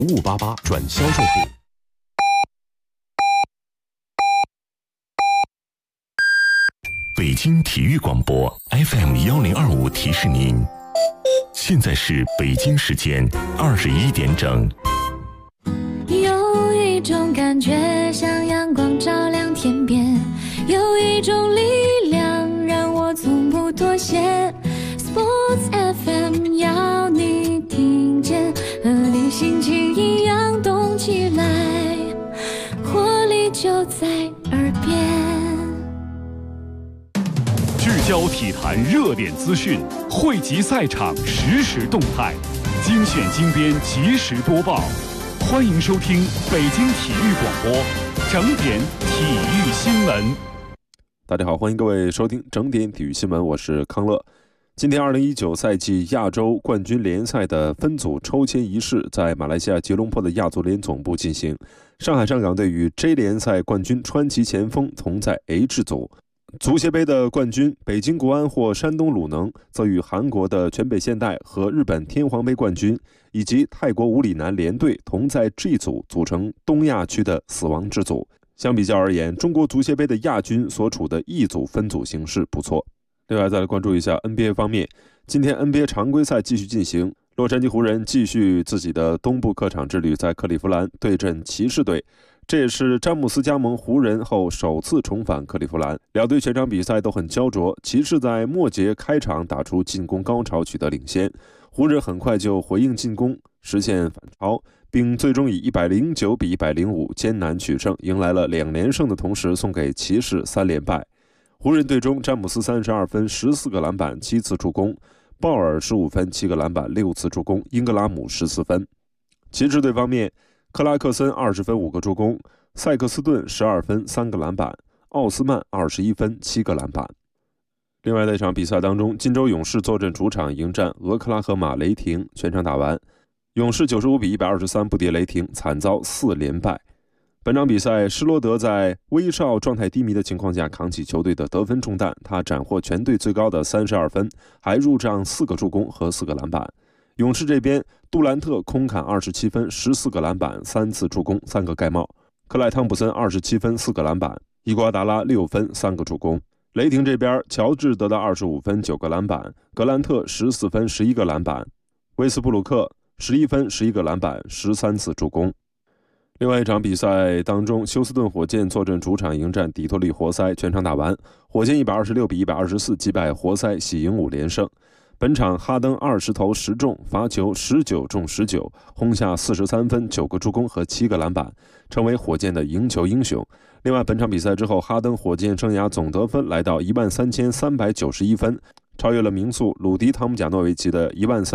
5588转销售部。北京体育广播 FM1025提示您，现在是北京时间21点整。 有一种感觉像阳光照亮天边，有一种力量让我从不妥协。Sports FM 要你听见，和你心情一样动起来，活力就在耳边。 聚焦体坛热点资讯，汇集赛场实时动态，精选精编及时播报。欢迎收听北京体育广播整点体育新闻。 大家好，欢迎各位收听整点体育新闻，我是康乐。今天2019赛季亚洲冠军联赛的分组抽签仪式在马来西亚吉隆坡的亚足联总部进行。上海上港队与 J 联赛冠军川崎前锋同在 H 组。足协杯的冠军北京国安或山东鲁能则与韩国的全北现代和日本天皇杯冠军以及泰国五里南联队同在 G 组，组成东亚区的死亡之组。相比较而言，中国足协杯的亚军所处的 E 组分组形势不错。另外再来关注一下 NBA 方面，今天 NBA 常规赛继续进行，洛杉矶湖人继续自己的东部客场之旅，在克利夫兰对阵骑士队。这也是詹姆斯加盟湖人后首次重返克利夫兰，两队全场比赛都很焦灼，骑士在末节开场打出进攻高潮，取得领先，湖人很快就回应进攻，实现反超，并最终以109比105艰难取胜，迎来了2连胜的同时送给骑士3连败。湖人队中，詹姆斯32分14个篮板7次助攻，鲍尔15分7个篮板6次助攻，英格拉姆14分。骑士队方面，克拉克森20分5个助攻，塞克斯顿12分3个篮板，奥斯曼21分7个篮板。另外在一场比赛当中，金州勇士坐镇主场迎战俄克拉荷马雷霆，全场打完，勇士95比123不敌雷霆，惨遭4连败。本场比赛，施罗德在威少状态低迷的情况下扛起球队的得分重担，他斩获全队最高的32分，还入账4个助攻和4个篮板。勇士这边，杜兰特空砍27分14个篮板3次助攻3个盖帽，克莱汤普森27分4个篮板，伊瓜达拉6分3个助攻。雷霆这边，乔治得到25分9个篮板，格兰特14分11个篮板，威斯布鲁克11分11个篮板13次助攻。另外一场比赛当中，休斯顿火箭坐镇主场迎战底特律活塞，全场打完，火箭126比124击败活塞，喜迎5连胜。本场哈登20投10中，罚球19中19，轰下43分9个助攻和7个篮板，成为火箭的赢球英雄。另外本场比赛之后，哈登火箭生涯总得分来到13391分，超越了名宿鲁迪汤姆贾诺维奇的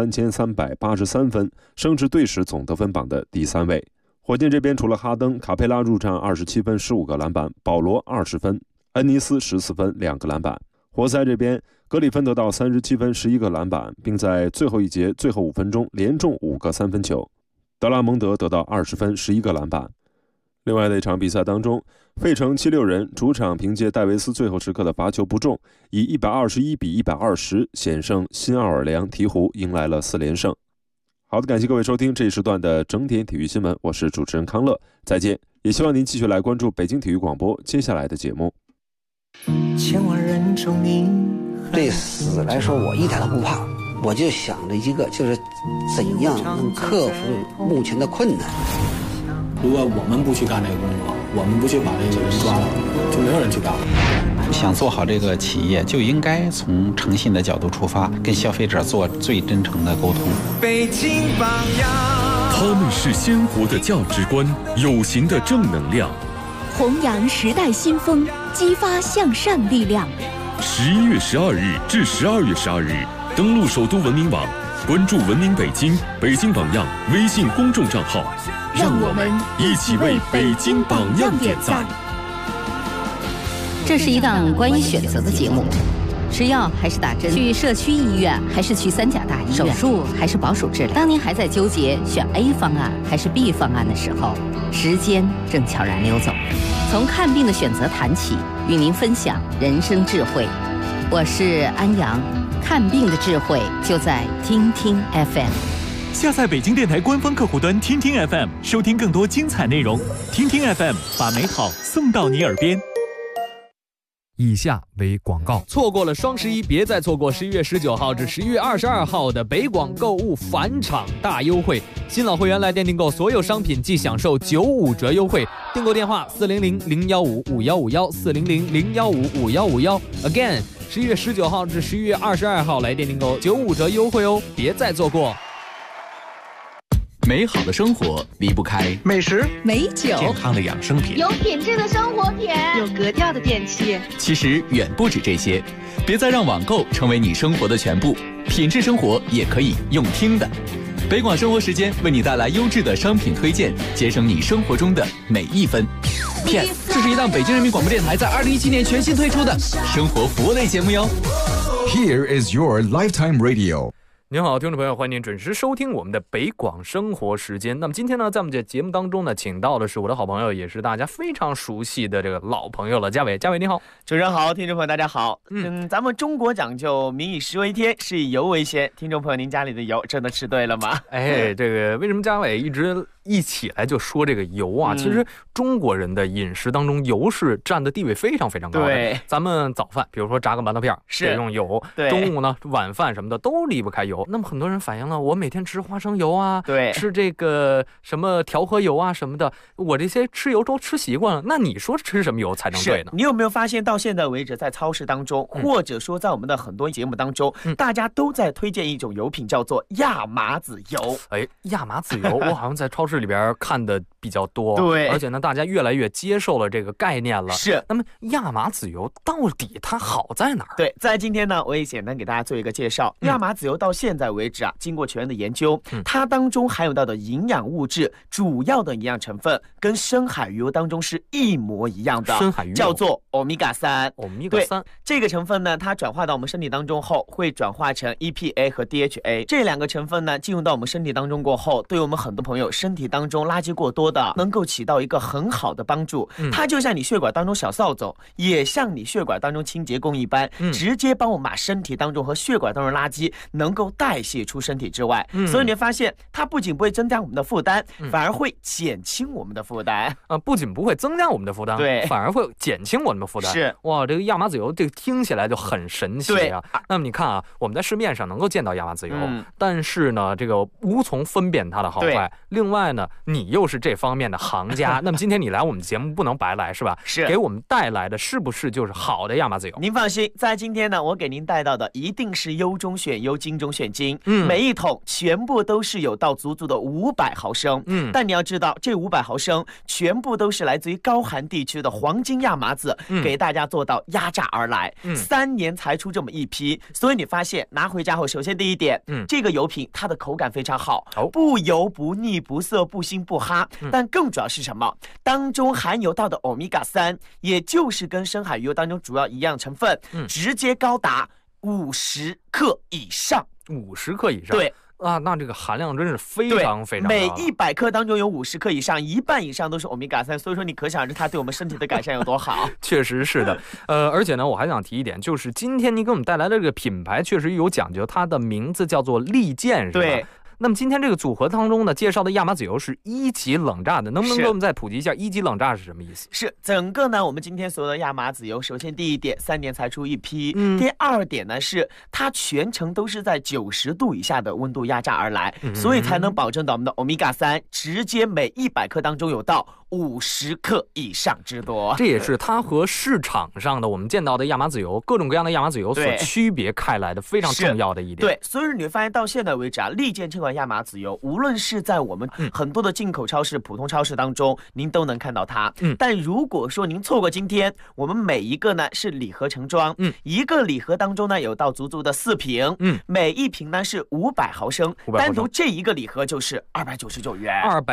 13383分，升至队史总得分榜的第3位。火箭这边除了哈登，卡佩拉入账27分15个篮板，保罗20分，恩尼斯14分2个篮板。活塞这边，格里芬得到37分11个篮板，并在最后一节最后5分钟连中5个3分球。德拉蒙德得到20分11个篮板。另外的一场比赛当中，费城76人主场凭借戴维斯最后时刻的罚球不中，以121比120险胜新奥尔良鹈鹕，迎来了4连胜。好的，感谢各位收听这一时段的整点体育新闻，我是主持人康乐，再见。也希望您继续来关注北京体育广播接下来的节目。 千万人中你对死来说我一点都不怕，我就想着一个，就是怎样能克服目前的困难。 如果我们不去干这个工作，我们不去把这个人抓了，就没有人去干了。 想做好这个企业，就应该从诚信的角度出发，跟消费者做最真诚的沟通。 北京榜样， 他们是鲜活的价值观，有形的正能量， 弘扬时代新风，激发向上力量。 11月12日至12月12日，登录首都文明网，关注文明北京、北京榜样微信公众账号，让我们一起为北京榜样点赞。 这是一档关于选择的节目，吃药还是打针，去社区医院还是去3甲大医院，手术还是保守治疗。当您还在纠结选 A 方案还是 B 方案的时候，时间正悄然溜走。从看病的选择谈起，与您分享人生智慧。我是安阳，看病的智慧就在听听 FM。 下载北京电台官方客户端听听 FM， 收听更多精彩内容。听听 FM， 把美好送到你耳边。 以下为广告。错过了双11，别再错过11月19号至11月22号的北广购物返场大优惠。新老会员来店订购所有商品即享受95折优惠。订购电话400-015-5151，400-015-5151。Again， 11月19号至11月22号来店订购95折优惠哦，别再错过。 美好的生活离不开美食、 美酒、 健康的养生品、 有品质的生活品、有格调的电器。 其实远不止这些，别再让网购成为你生活的全部，品质生活也可以用听的。北广生活时间为你带来优质的商品推荐，节省你生活中的每一分。片，这是一档北京人民广播电台在2017年全新推出的生活服务类节目哟。 Here is your lifetime radio。 您好，听众朋友，欢迎您准时收听我们的北广生活时间。那么今天呢，在我们这节目当中呢，请到的是我的好朋友，也是大家非常熟悉的这个老朋友了，嘉伟。嘉伟你好。 主持人好，听众朋友大家好。咱们中国讲究民以食为天，食以油为先。听众朋友，您家里的油真的吃对了吗？ 哎，这个为什么嘉伟一起来就说这个油啊？其实中国人的饮食当中，油是占的地位非常非常高的。 对， 咱们早饭，比如说炸个馒头片是用油；中午呢，晚饭什么的都离不开油。那么很多人反映了，我每天吃花生油啊， 对， 吃这个什么调和油啊什么的，我这些吃油都吃习惯了。那你说吃什么油才能对呢？ 你有没有发现到现在为止，在超市当中，或者说在我们的很多节目当中，大家都在推荐一种油品，叫做亚麻籽油。 哎，亚麻籽油，我好像在超市里边看的比较多， 对， 而且呢，大家越来越接受了这个概念了。 是， 那么亚麻籽油到底它好在哪儿？ 对，在今天呢，我也简单给大家做一个介绍。亚麻籽油到现在为止啊，经过全面的研究，它当中含有到的营养物质，主要的营养成分跟深海鱼油当中是一模一样的， 深海鱼油叫做欧米伽3。 欧米伽3 这个成分呢，它转化到我们身体当中后，会转化成 EPA 和 DHA 这两个成分呢，进入到我们身体当中过后，对我们很多朋友身体当中垃圾过多的，能够起到一个很好的帮助。它就像你血管当中小扫帚，也像你血管当中清洁工一般，直接帮我们把身体当中和血管当中垃圾能够代谢出身体之外。所以你会发现，它不仅不会增加我们的负担，反而会减轻我们的负担。 不仅不会增加我们的负担， 对， 反而会减轻我们的负担。 是， 哇，这个亚麻籽油这个听起来就很神奇啊。那么你看啊，我们在市面上能够见到亚麻籽油，但是呢，这个无从分辨它的好坏。另外呢，你又是这方面的行家，那么今天你来我们节目不能白来是吧？ 是， 给我们带来的是不是就是好的亚麻籽油？ 您放心，在今天呢，我给您带到的一定是优中选优，精中选精。每一桶全部都是有到足足的500毫升。但你要知道，这500毫升全部都是来自于高寒地区的黄金亚麻籽，给大家做到压榨而来，3年才出这么一批。所以你发现拿回家后，首先第一点，这个油品它的口感非常好，不油不腻不涩不腥不哈。但更主要是什么？当中含有到的欧米伽3，也就是跟深海鱼油当中主要一样成分，直接高达50克以上。 50克以上， 对啊，那这个含量真是非常非常高。 每100克当中有50克以上，一半以上都是欧米伽3，所以说你可想而知它对我们身体的改善有多好。 确实是的，而且呢，我还想提一点，就是今天你给我们带来的这个品牌确实有讲究，它的名字叫做利剑，是吧？ 对。 那么今天这个组合当中呢，介绍的亚麻籽油是1级冷榨的，能不能给我们再普及一下1级冷榨是什么意思？ 是整个呢，我们今天所有的亚麻籽油，首先第一点，3年才出一批；第二点呢，是它全程都是在90度以下的温度压榨而来，所以才能保证到我们的欧米伽3直接每100克当中有到50克以上之多。 这也是它和市场上的我们见到的亚麻籽油，各种各样的亚麻籽油所区别开来的非常重要的一点。 对，所以你会发现到现在为止啊，利剑这款亚麻籽油，无论是在我们很多的进口超市、普通超市当中，您都能看到它。但如果说您错过今天，我们每一个呢是礼盒成装，一个礼盒当中呢有到足足的4瓶，每一瓶呢是500毫升，单独这一个礼盒就是299元。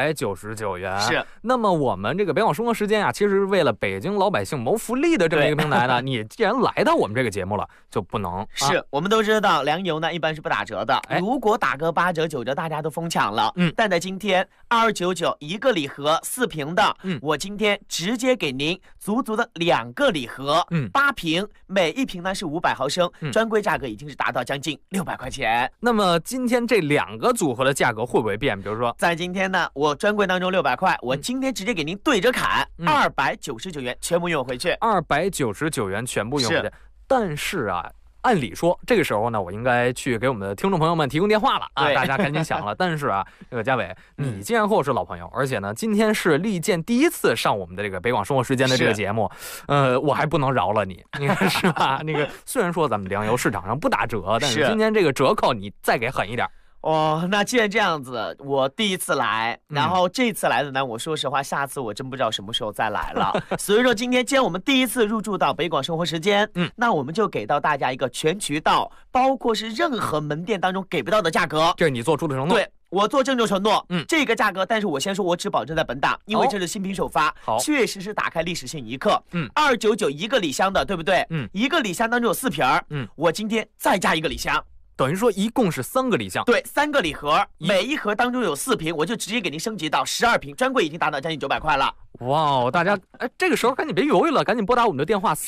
299元。 是。 那么我们这个北广生活时间啊，其实是为了北京老百姓谋福利的这么一个平台呢，你既然来到我们这个节目了，就不能是我们都知道粮油呢一般是不打折的，如果打个8折9 299着大家都疯抢了，但在今天299一个礼盒4瓶的，我今天直接给您足足的2个礼盒，8瓶，每一瓶呢是500毫升，专柜价格已经是达到将近600块钱。 那么今天这2个组合的价格会不会变？比如说， 在今天呢，我专柜当中600块，我今天直接给您对着砍，299元全部用回去 ，299元全部用回去。但是啊，按理说这个时候呢，我应该去给我们的听众朋友们提供电话了啊，大家赶紧想了。但是啊，这个嘉伟，你既然和我是老朋友，而且呢，今天是利剑第一次上我们的这个北广生活时间的这个节目，我还不能饶了你，你看是吧？那个虽然说咱们粮油市场上不打折，但是今天这个折扣你再给狠一点。 哦，那既然这样子，我第一次来，然后这次来的呢，我说实话，下次我真不知道什么时候再来了。所以说今天既然我们第一次入驻到北广生活时间，那我们就给到大家一个全渠道，包括是任何门店当中给不到的价格。 这是你做出的承诺。 对，我做郑重承诺，这个价格，但是我先说，我只保证在本档，因为这是新品首发，确实是打开历史性一刻。299一个礼箱的，对不对？一个礼箱当中有4瓶，我今天再加一个礼箱。 等于说一共是3个礼箱， 对，3个礼盒，每一盒当中有4瓶，我就直接给您升级到12瓶，专柜已经达到将近900块了。 哇，大家这个时候赶紧别犹豫了，赶紧拨打我们的电话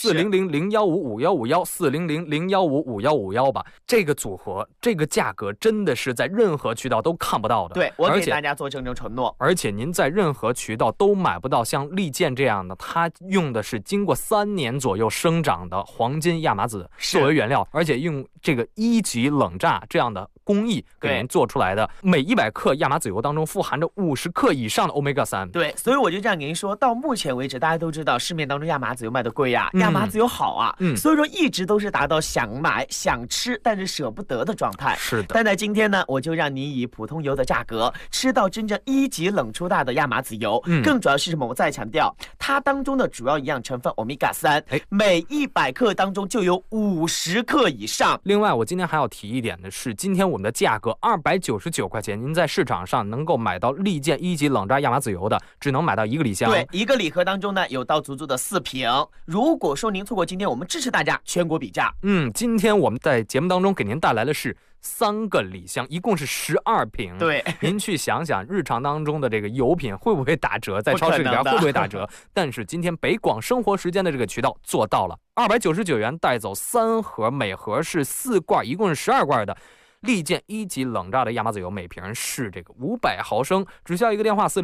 400-015-5151，400-015-5151吧。这个组合，这个价格真的是在任何渠道都看不到的。 对，我给大家做郑重承诺。 而且您在任何渠道都买不到像利剑这样的，它用的是经过3年左右生长的黄金亚麻籽作为原料，而且用这个1级冷榨这样的工艺给您做出来的，每100克亚麻籽油当中富含着50克以上的 Omega-3。 对，所以我就这样给您说，到目前为止，大家都知道市面当中亚麻籽油卖的贵呀，亚麻籽油好啊，所以说一直都是达到想买想吃但是舍不得的状态。 是的， 但在今天呢，我就让您以普通油的价格吃到真正1级冷出大的亚麻籽油。更主要是什么？我再强调，它当中的主要营养成分 Omega-3，每100克当中就有50克以上。 另外，我今天还要提一点的是，今天我们的价格299块钱，您在市场上能够买到利剑1级冷榨亚麻籽油的，只能买到1个礼箱。 对，一个礼盒当中呢，有到足足的4瓶。如果说您错过今天，我们支持大家全国比价。 今天我们在节目当中给您带来的是3个礼箱，一共是12瓶。 对， 您去想想，日常当中的这个油品会不会打折，在超市里边会不会打折？但是今天北广生活时间的这个渠道做到了，299元带走3盒，每盒是4罐，一共是12罐的利剑1级冷榨的亚麻籽油，每瓶是这个500毫升，只需要一个电话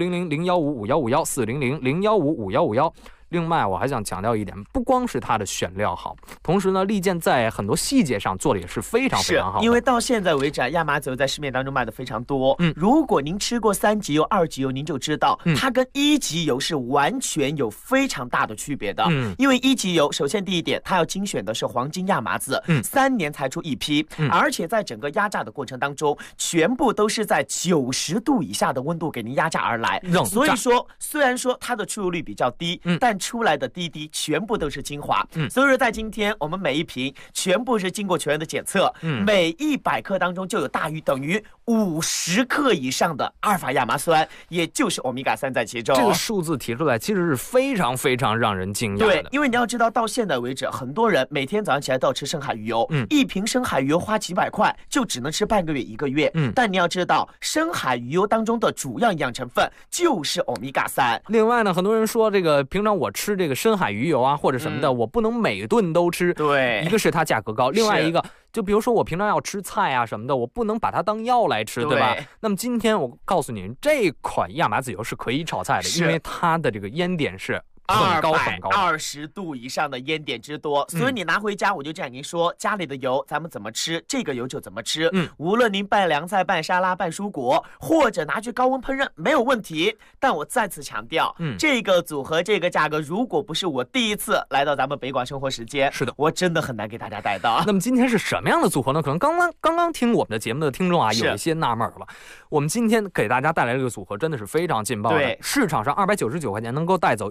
400-015-5151，400-015-5151。另外我还想强调一点，不光是它的选料好，同时呢，利剑在很多细节上做的也是非常非常好的。 因为到现在为止啊，亚麻籽油在市面当中卖的非常多。如果您吃过3级油、2级油，您就知道它跟1级油是完全有非常大的区别的。因为1级油，首先第一点，它要精选的是黄金亚麻籽，3年才出一批，而且在整个压榨的过程当中，全部都是在90度以下的温度给您压榨而来。所以说，虽然说它的出油率比较低，但出来的滴滴全部都是精华。所以说在今天我们每一瓶全部是经过全员的检测，每100克当中就有大于等于50克以上的阿尔法亚麻酸，也就是欧米伽3在其中。 这个数字提出来其实是非常非常让人惊讶的。 对，因为你要知道，到现在为止，很多人每天早上起来都要吃深海鱼油，一瓶深海鱼油花几百块，就只能吃半个月1个月。但你要知道，深海鱼油当中的主要营养成分就是欧米伽3。 另外呢，很多人说这个平常我吃这个深海鱼油啊或者什么的，我不能每顿都吃。 对， 一个是它价格高，另外一个就比如说我平常要吃菜啊什么的，我不能把它当药来吃，对吧？那么今天我告诉你，这款亚麻籽油是可以炒菜的，因为它的这个烟点是很高很高 ，220度以上的烟点之多，所以你拿回家，我就这样跟您说，家里的油咱们怎么吃，这个油就怎么吃。无论您拌凉菜、拌沙拉、拌蔬果，或者拿去高温烹饪，没有问题。但我再次强调，这个组合、这个价格，如果不是我第一次来到咱们北广生活时间， 是的， 我真的很难给大家带到。 那么今天是什么样的组合呢？可能刚刚听我们的节目的听众啊，有一些纳闷了。我们今天给大家带来这个组合真的是非常劲爆的，市场上299块钱能够带走1箱，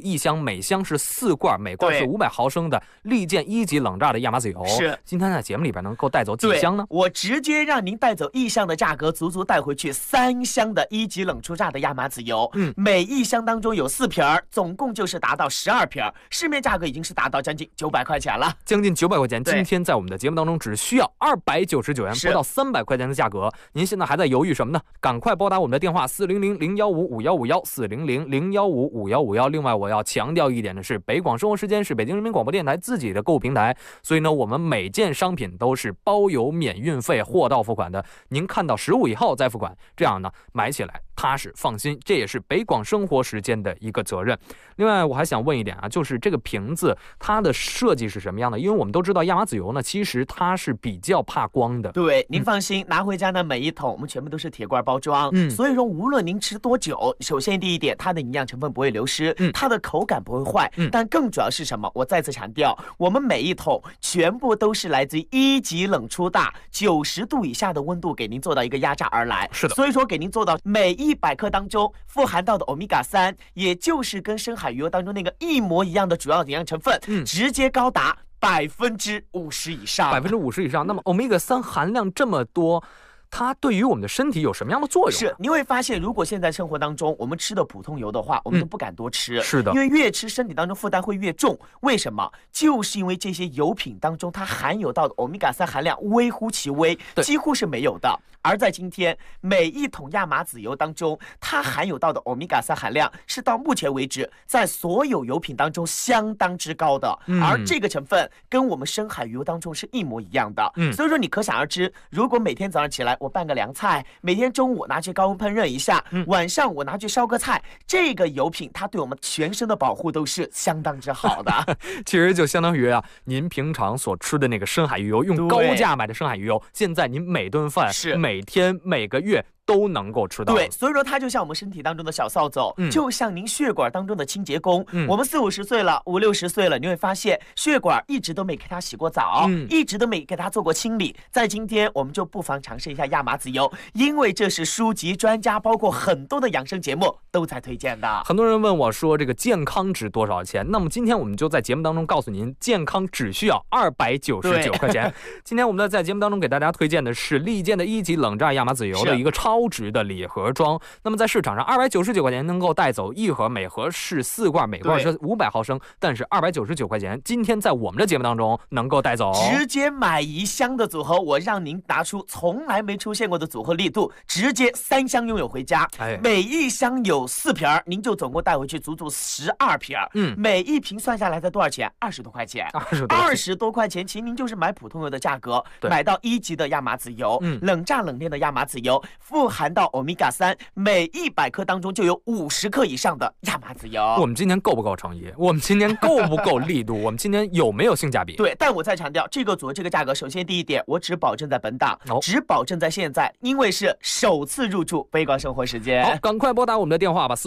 每箱是4罐，每罐是500毫升的利剑1级冷榨的亚麻籽油。 是， 今天在节目里边能够带走几箱呢？ 我直接让您带走1箱的价格，足足带回去3箱的1级冷初榨的亚麻籽油。每1箱当中有4瓶，总共就是达到12瓶，市面价格已经是达到将近900块钱了， 将近900块钱。今天在我们的节目当中只需要299元，不到300块钱的价格。您现在还在犹豫什么呢？赶快拨打我们的电话400-015-5151，400-015-5151。另外我要强调一点的是，北广生活时间是北京人民广播电台自己的购物平台，所以呢我们每件商品都是包邮免运费，货到付款的。您看到15以后再付款，这样呢买起来踏实放心，这也是北广生活时间的一个责任。另外我还想问一点啊，就是这个瓶子它的设计是什么样的？因为我们都知道亚麻籽油呢，其实它是比较怕光的。 对，您放心，拿回家呢每一桶我们全部都是铁罐包装，所以说无论您吃多久，首先第一点，它的营养成分不会流失，它的口感不会坏，但更主要是什么？我再次强调，我们每一桶全部都是来自于1级冷初榨，90度以下的温度给您做到一个压榨而来。 是的， 所以说给您做到每100克当中富含到的欧米伽3，也就是跟深海鱼油当中那个一模一样的主要营养成分，直接高达50%以上 ，50%以上。那么欧米伽3含量这么多，它对于我们的身体有什么样的作用？ 是，你会发现，如果现在生活当中我们吃的普通油的话，我们都不敢多吃。 是的， 因为越吃身体当中负担会越重。为什么？就是因为这些油品当中它含有到的欧米伽3含量微乎其微，几乎是没有的。而在今天，每一桶亚麻籽油当中，它含有到的欧米伽3含量是到目前为止在所有油品当中相当之高的，而这个成分跟我们深海鱼油当中是一模一样的。所以说你可想而知，如果每天早上起来我拌个凉菜，每天中午拿去高温烹饪一下，晚上我拿去烧个菜，这个油品它对我们全身的保护都是相当之好的。 其实就相当于啊，您平常所吃的那个深海鱼油，用高价买的深海鱼油，现在您每顿饭每天每个月都能够吃到。 对，所以说它就像我们身体当中的小扫帚，就像您血管当中的清洁工。我们40、50岁了，50、60岁了，你会发现血管一直都没给它洗过澡，一直都没给它做过清理。在今天，我们就不妨尝试一下亚麻籽油，因为这是书籍、专家，包括很多的养生节目都在推荐的。 很多人问我说，这个健康值多少钱？那么今天我们就在节目当中告诉您，健康只需要299块钱。今天我们在节目当中给大家推荐的是利剑的1级冷榨亚麻籽油的一个超值的礼盒装。那么在市场上299块钱能够带走1盒，每盒是4罐，每罐是500毫升，但是299块钱今天在我们的节目当中能够带走， 直接买1箱的组合，我让您拿出从来没出现过的组合力度，直接3箱拥有回家。每1箱有4瓶，您就总共带回去足足12瓶。每1瓶算下来才多少钱？20多块钱。20多块钱，其实您就是买普通油的价格，买到1级的亚麻籽油，冷榨冷炼的亚麻籽油，富含到欧米伽3，每100克当中就有50克以上的亚麻籽油。 我们今天够不够诚意？我们今天够不够力度？我们今天有没有性价比？ 对，但我再强调，这个组合这个价格，首先第一点，我只保证在本档，只保证在现在，因为是首次入驻北广生活时间。 好，赶快拨打我们的电话吧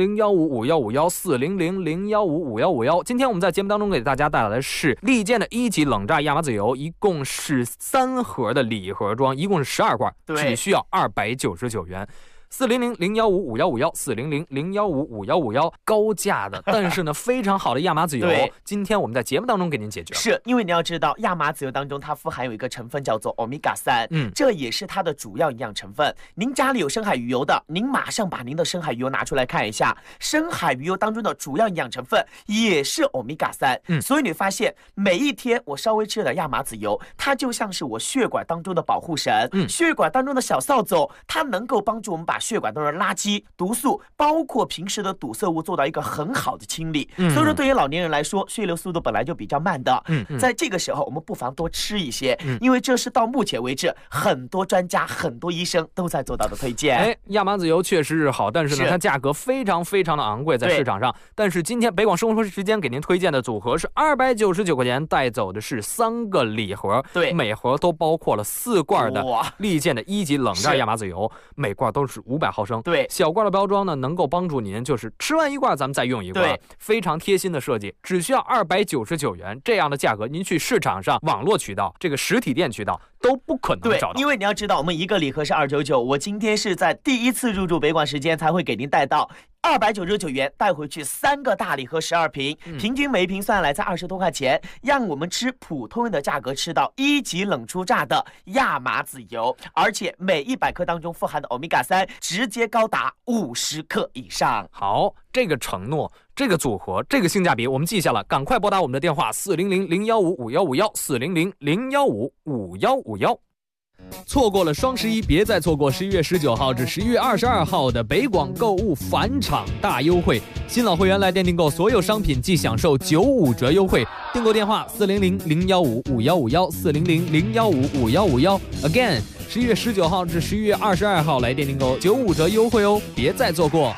，400-015-5151，400-015-5151。今天我们在节目当中给大家带来的是利剑的1级冷榨亚麻籽油，一共是3盒的礼盒装，一共是12罐，只需要299元。400-015-5151，400-015-5151，高价的，但是呢非常好的亚麻籽油，今天我们在节目当中给您解决。 是因为你要知道，亚麻籽油当中它富含有一个成分叫做欧米伽3，这也是它的主要营养成分。您家里有深海鱼油的，您马上把您的深海鱼油拿出来看一下，深海鱼油当中的主要营养成分也是欧米伽3。所以你发现每一天我稍微吃点亚麻籽油，它就像是我血管当中的保护神，血管当中的小扫帚，它能够帮助我们把血管当中的垃圾、毒素，包括平时的堵塞物做到一个很好的清理。所以说对于老年人来说，血流速度本来就比较慢的，在这个时候我们不妨多吃一些，因为这是到目前为止很多专家、很多医生都在做到的推荐。 亚麻籽油确实是好，但是呢它价格非常非常的昂贵在市场上。但是今天北广生活时间给您推荐的组合是299块钱，带走的是3个礼盒，每盒都包括了4罐的利剑的1级冷榨亚麻籽油，每罐都是500毫升。小罐的包装呢，能够帮助您就是吃完1罐咱们再用1罐，非常贴心的设计，只需要299元。这样的价格您去市场上网络渠道、这个实体店渠道都不可能找到。 因为你要知道，我们一个礼盒是299，我今天是在第1次入驻北广时间才会给您带到 299元带回去3个大礼盒12瓶，平均每一瓶算下来在20多块钱，让我们吃普通人的价格吃到1级冷出榨的亚麻籽油，而且每100克当中富含的欧米伽3直接高达50克以上。 好，这个承诺，这个组合，这个性价比我们记下了，赶快拨打我们的电话400-015-5151，400-015-5151。错过了双11，别再错过11月19号至11月22号的北广购物返场大优惠。新老会员来店订购所有商品即享受95折优惠。订购电话400-015-5151，400-015-5151。Again， 11月19号至11月22号来店订购95折优惠哦，别再错过。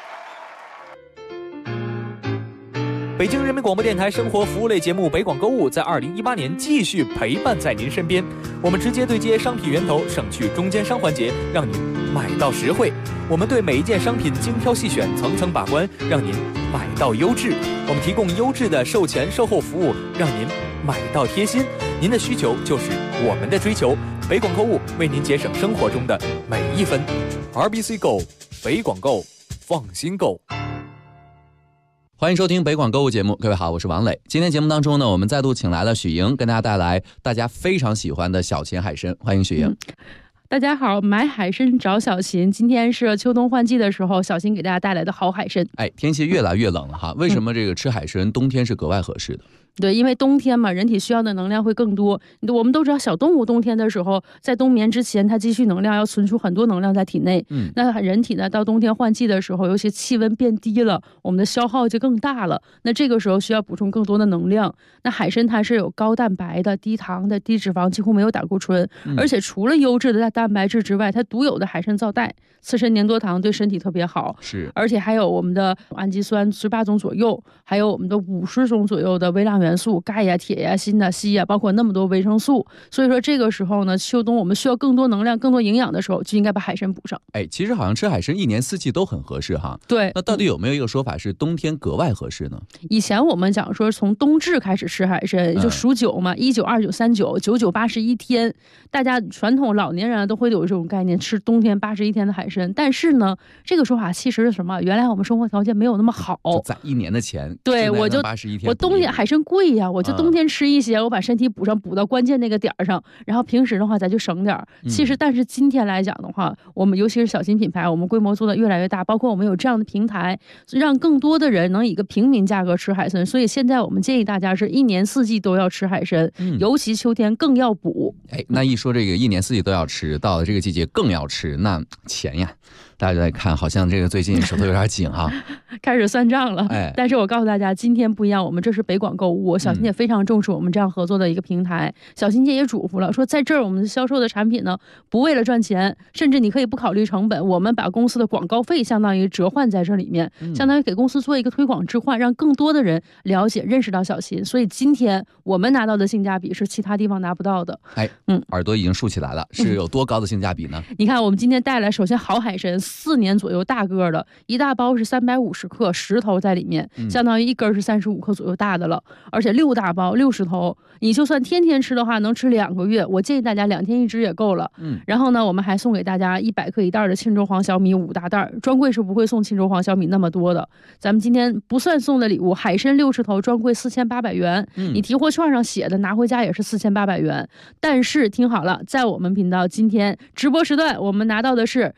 北京人民广播电台生活服务类节目北广购物在2018年继续陪伴在您身边，我们直接对接商品源头，省去中间商环节，让您买到实惠。我们对每一件商品精挑细选，层层把关，让您买到优质。我们提供优质的售前售后服务，让您买到贴心。您的需求就是我们的追求，北广购物为您节省生活中的每一分。RBC Go， 北广购，放心购。 欢迎收听北广购物节目，各位好，我是王磊。今天节目当中呢，我们再度请来了许莹，跟大家带来大家非常喜欢的小秦海参。欢迎许莹。 大家好，买海参找小秦。今天是秋冬换季的时候，小秦给大家带来的好海参。 天气越来越冷了哈，为什么这个吃海参冬天是格外合适的？ 对，因为冬天嘛，人体需要的能量会更多。我们都知道，小动物冬天的时候，在冬眠之前，它积蓄能量要存储很多能量在体内。那人体呢，到冬天换季的时候，尤其气温变低了，我们的消耗就更大了。那这个时候需要补充更多的能量。那海参它是有高蛋白的、低糖的、低脂肪，几乎没有胆固醇，而且除了优质的蛋白质之外，它独有的海参皂苷、刺身粘多糖对身体特别好。 是， 而且还有我们的氨基酸18种左右，还有我们的50种左右的微量元素，钙呀、铁呀、锌呀、硒呀，包括那么多维生素。所以说这个时候呢，秋冬我们需要更多能量、更多营养的时候，就应该把海参补上。 其实好像吃海参一年四季都很合适哈。 对， 那到底有没有一个说法是冬天格外合适呢？ 以前我们讲说从冬至开始吃海参，就数9嘛，19、29、39、99、81天，大家传统老年人都会有这种概念，吃冬天81天的海参。但是呢，这个说法其实是什么？原来我们生活条件没有那么好， 就攒1年的钱。 对，我就 81天， 我冬天海参贵呀，我就冬天吃一些，我把身体补上，补到关键那个点上，然后平时的话咱就省点。其实，但是今天来讲的话，我们尤其是小型品牌，我们规模做得越来越大，包括我们有这样的平台，让更多的人能以一个平民价格吃海参。所以现在我们建议大家是1年4季都要吃海参，尤其秋天更要补。 那一说这个1年4季都要吃，到了这个季节更要吃，那钱呀，大家在看，好像这个最近手头有点紧哈， 开始算账了。但是我告诉大家，今天不一样，我们这是北广购物，小秦姐非常重视我们这样合作的一个平台。小秦姐也嘱咐了，说在这儿我们销售的产品呢，不为了赚钱，甚至你可以不考虑成本，我们把公司的广告费相当于折换在这里面，相当于给公司做一个推广置换，让更多的人了解认识到小秦。所以今天我们拿到的性价比是其他地方拿不到的。 耳朵已经竖起来了，是有多高的性价比呢？ 你看我们今天带来，首先好海参4年左右大个的，一大包是350克，10头在里面，相当于一根是35克左右大的了，而且6大包60头，你就算天天吃的话，能吃2个月。我建议大家2天1只也够了。然后呢，我们还送给大家100克1袋的沁州黄小米5大袋，专柜是不会送沁州黄小米那么多的。咱们今天不算送的礼物，海参60头专柜4800元，你提货券上写的拿回家也是4800元。但是听好了，在我们频道今天直播时段，我们拿到的是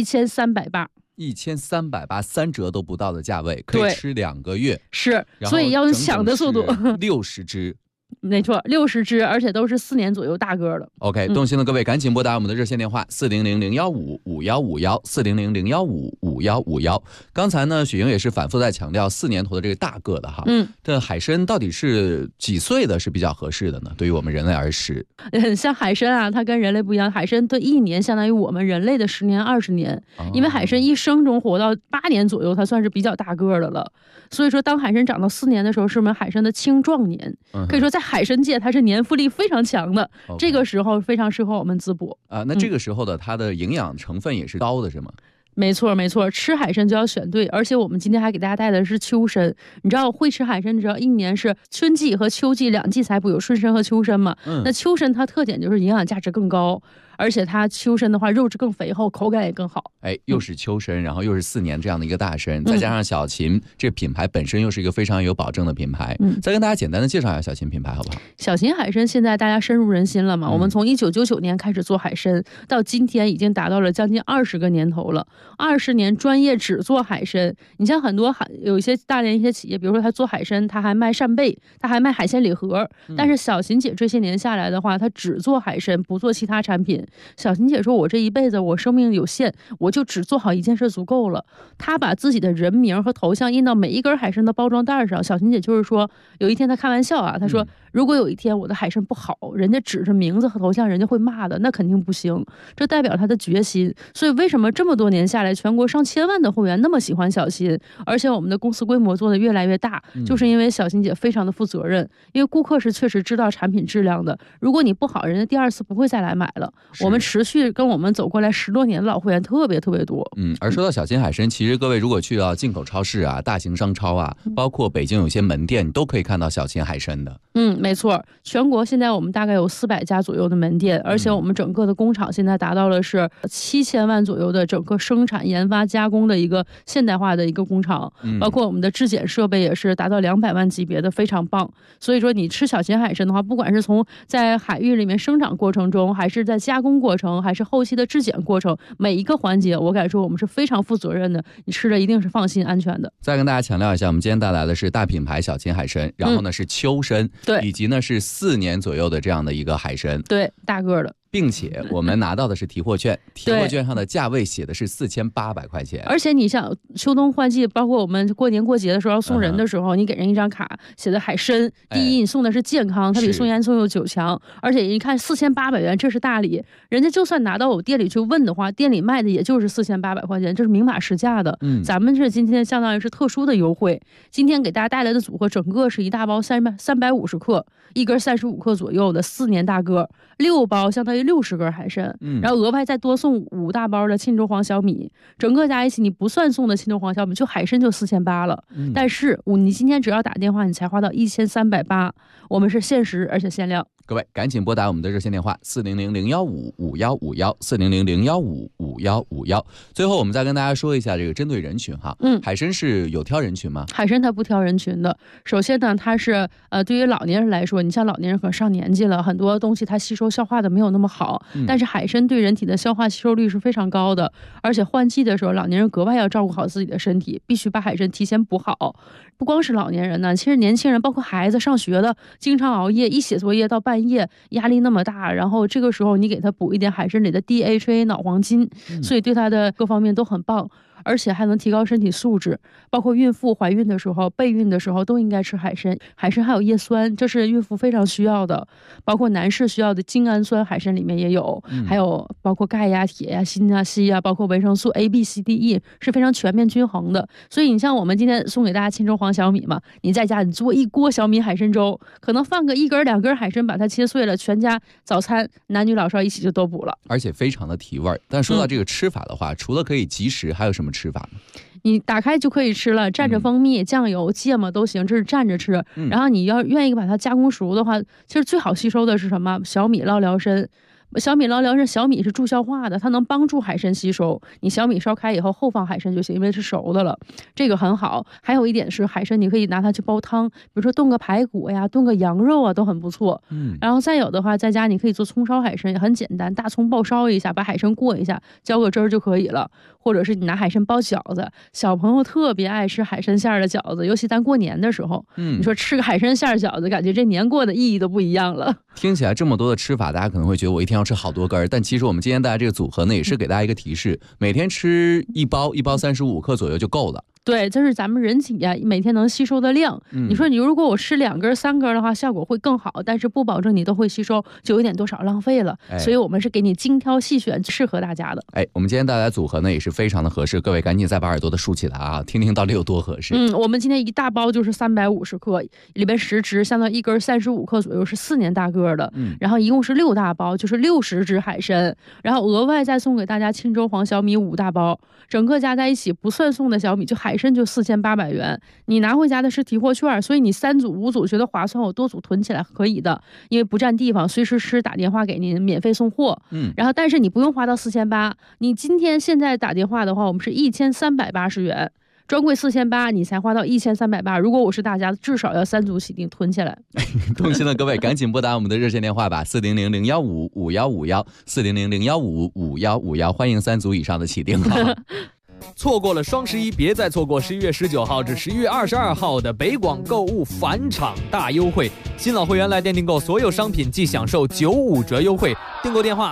1380，1380，3折都不到的价位，可以吃2个月。 是，所以要用抢的速度。 60只。 没错，60只，而且都是4年左右大个的。 OK， 动心的各位赶紧拨打我们的热线电话400-015-5151，400-015-5151。刚才呢，许莹也是反复在强调4年头的这个大个的哈。这海参到底是几岁的是比较合适的呢？对于我们人类而食， 像海参啊，它跟人类不一样，海参的1年相当于我们人类的10年20年，因为海参一生中活到8年左右，它算是比较大个的了。所以说，当海参长到4年的时候，是我们海参的青壮年，可以说在海参界它是年富力非常强的，这个时候非常适合我们滋补那这个时候的它的营养成分也是高的，是吗？ 没错没错，吃海参就要选对，而且我们今天还给大家带的是秋参。你知道会吃海参，你知道1年是春季和秋季2季才补，有春参和秋参嘛？那秋参它特点就是营养价值更高， 而且它秋参的话肉质更肥厚，口感也更好。 又是秋参，然后又是4年这样的一个大参，再加上小秦这品牌本身又是一个非常有保证的品牌。再跟大家简单的介绍一下小秦品牌好不好？ 小秦海参现在大家深入人心了嘛，我们从1999年开始做海参，到今天已经达到了将近20个年头了，20年专业只做海参。你像很多有一些大连一些企业，比如说他做海参，他还卖扇贝，他还卖海鲜礼盒，但是小秦姐这些年下来的话，他只做海参，不做其他产品。小秦姐说，我这一辈子我生命有限，我就只做好一件事足够了。她把自己的人名和头像印到每一根海参的包装袋上。小秦姐就是说，有一天她开玩笑啊，她说如果有一天我的海参不好，人家指着名字和头像，人家会骂的，那肯定不行。这代表她的决心。所以为什么这么多年下来，全国上千万的会员那么喜欢小秦，而且我们的公司规模做得越来越大，就是因为小秦姐非常的负责任。因为顾客是确实知道产品质量的，如果你不好，人家第2次不会再来买了。我们持续跟我们走过来10多年的老会员特别多。 而说到小秦海参，其实各位如果去到进口超市啊、大型商超啊，包括北京有些门店，都可以看到小秦海参的。 没错，全国现在我们大概有400家左右的门店，而且我们整个的工厂现在达到了是7000万左右的整个生产、研发、加工的一个现代化的一个工厂，包括我们的质检设备也是达到200万级别的，非常棒。所以说你吃小秦海参的话，不管是从在海域里面生长过程中，还是在加工过程，还是后期的质检过程，每一个环节我敢说我们是非常负责任的，你吃的一定是放心安全的。 再跟大家强调一下，我们今天带来的是大品牌小秦海参，然后呢是秋参， 对， 以及呢是4年左右的这样的一个海参， 对，大个的。 并且我们拿到的是提货券，提货券上的价位写的是4800块钱。 而且你像秋冬换季，包括我们过年过节的时候要送人的时候，你给人一张卡写的海参，第一你送的是健康，它比送烟送柚酒强，而且一看4800元，这是大礼。人家就算拿到我店里去问的话，店里卖的也就是4800块钱，这是明码实价的。咱们这今天相当于是特殊的优惠。今天给大家带来的组合，整个是一大包350克，一根35克左右的4年大个，6包相当于60根海参，然后额外再多送5大包的沁州黄小米，整个加一起你不算送的沁州黄小米，就海参就4800了。但是你今天只要打电话，你才花到1380，我们是限时而且限量。 各位赶紧拨打我们的热线电话400-015-5151，400-015-5151。最后我们再跟大家说一下这个针对人群哈，海参是有挑人群吗？ 海参它不挑人群的。首先呢，它是对于老年人来说，你像老年人可能上年纪了，很多东西它吸收消化的没有那么好，但是海参对人体的消化吸收率是非常高的，而且换季的时候，老年人格外要照顾好自己的身体，必须把海参提前补好。不光是老年人呢，其实年轻人包括孩子上学的，经常熬夜，一写作业到半夜，压力那么大，然后这个时候你给他补一点海参里的 DHA 脑黄金，所以对他的各方面都很棒。而且还能提高身体素质，包括孕妇怀孕的时候、备孕的时候都应该吃海参。海参还有叶酸，这是孕妇非常需要的，包括男士需要的精氨酸，海参里面也有，还有包括钙呀、铁呀、锌啊、硒啊，包括维生素 A、B、C、D、E 是非常全面均衡的。所以你像我们今天送给大家沁州黄小米嘛，你在家你做一锅小米海参粥，可能放个1根2根海参，把它切碎了，全家早餐男女老少一起就都补了， 而且非常的提味。但说到这个吃法的话，除了可以即食，还有什么吃法呢？ 你打开就可以吃了，蘸着蜂蜜、酱油、芥末都行，这是蘸着吃。然后你要愿意把它加工熟的话，其实最好吸收的是什么？小米捞辽参。小米捞辽参，小米是助消化的，它能帮助海参吸收。你小米烧开以后后放海参就行，因为是熟的了，这个很好。还有一点是海参，你可以拿它去煲汤，比如说炖个排骨呀、炖个羊肉啊，都很不错。然后再有的话，在家你可以做葱烧海参，也很简单，大葱爆烧一下，把海参过一下，浇个汁儿就可以了。或者是你拿海参包饺子，小朋友特别爱吃海参馅的饺子，尤其咱过年的时候，你说吃个海参馅饺子，感觉这年过的意义都不一样了。 听起来这么多的吃法，大家可能会觉得我一天要吃好多根，但其实我们今天带来这个组合呢，也是给大家一个提示，每天吃一包35克左右就够了。 对，这是咱们人体呀每天能吸收的量。你说你如果我吃2根3根的话，效果会更好，但是不保证你都会吸收，就有点多少浪费了。所以我们是给你精挑细选，适合大家的。 我们今天带来的组合呢也是非常的合适，各位赶紧再把耳朵的竖起来啊，听听到底有多合适。 我们今天一大包就是350克，里边10支，相当于1根35克左右，是4年大个的。然后一共是6大包，就是60只海参，然后额外再送给大家沁州黄小米5大包，整个加在一起不算送的小米，就海参就4800元，你拿回家的是提货券，所以你3组5组觉得划算，我多组囤起来可以的，因为不占地方，随时吃打电话给您免费送货。然后但是你不用花到4800，你今天现在打电话的话，我们是1380元。专柜4800，你才花到1380。如果我是大家，至少要3组洗定囤起来。 动心的各位，赶紧拨打我们的热线电话吧，400-015-5151，400-015-5151，欢迎3组以上的起订哈。 错过了双11，别再错过11月19号至11月22号的北广购物返场大优惠。新老会员来电订购所有商品即享受95折优惠。订购电话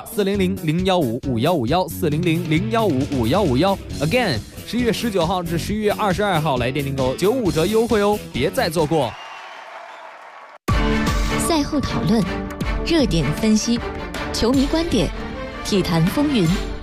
400-015-5151，400-015-5151。Again， 11月19号至11月22号来电订购95折优惠哦，别再错过。 赛后讨论，热点分析，球迷观点，体坛风云，